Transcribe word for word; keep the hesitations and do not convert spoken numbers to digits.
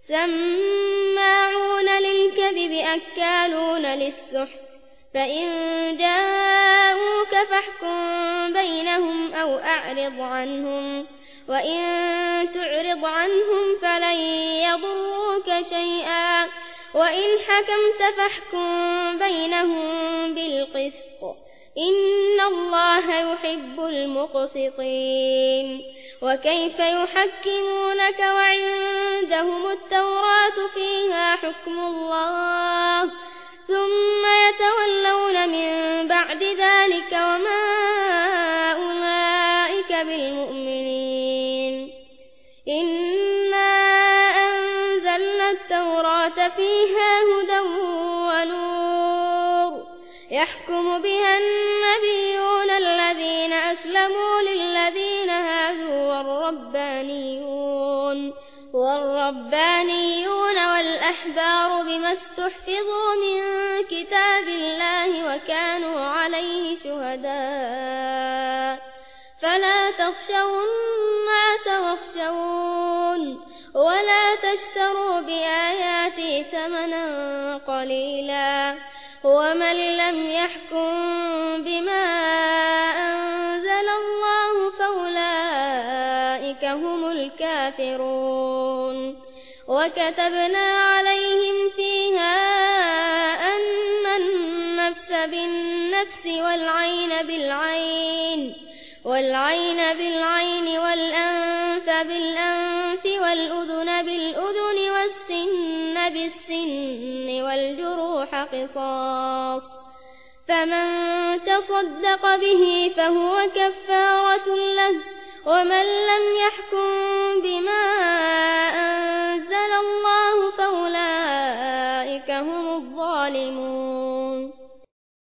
سماعون للكذب أكالون للسحت فإن جاءوك فاحكم بينهم أو أعرض عنهم وإن تعرض عنهم فلن يضروك شيئا وإن حكمت فاحكم بينهم بالقسط إن الله يحب المقسطين. وكيف يحكمونك وعندهم التوراة فيها حكم الله ثم يتولون من بعد ذلك وما أولئك بالمؤمنين. إنا أنزلنا التوراة فيها هدى ونور يحكم بها النبيون الذين أسلموا للذين هادوا والربانيون والربانيون والأحبار بما استحفظوا من كتاب الله وكانوا عليه شهداء فلا تخشوا الناس واخشون ولا تشتروا بآياتي ثمنا قليلا ومن لم يحكم بما أنزل الله فأولئك هم الكافرون. وكتبنا عليهم فيها أن النفس بالنفس والعين بالعين والعين بالعين والأنف بالأنف والأذن بالأذن والسن بالسن والجروح قصاص فمن تصدق به فهو كفارة له ومن لم يحكم بما أنزل الله فأولئك هم الظالمون.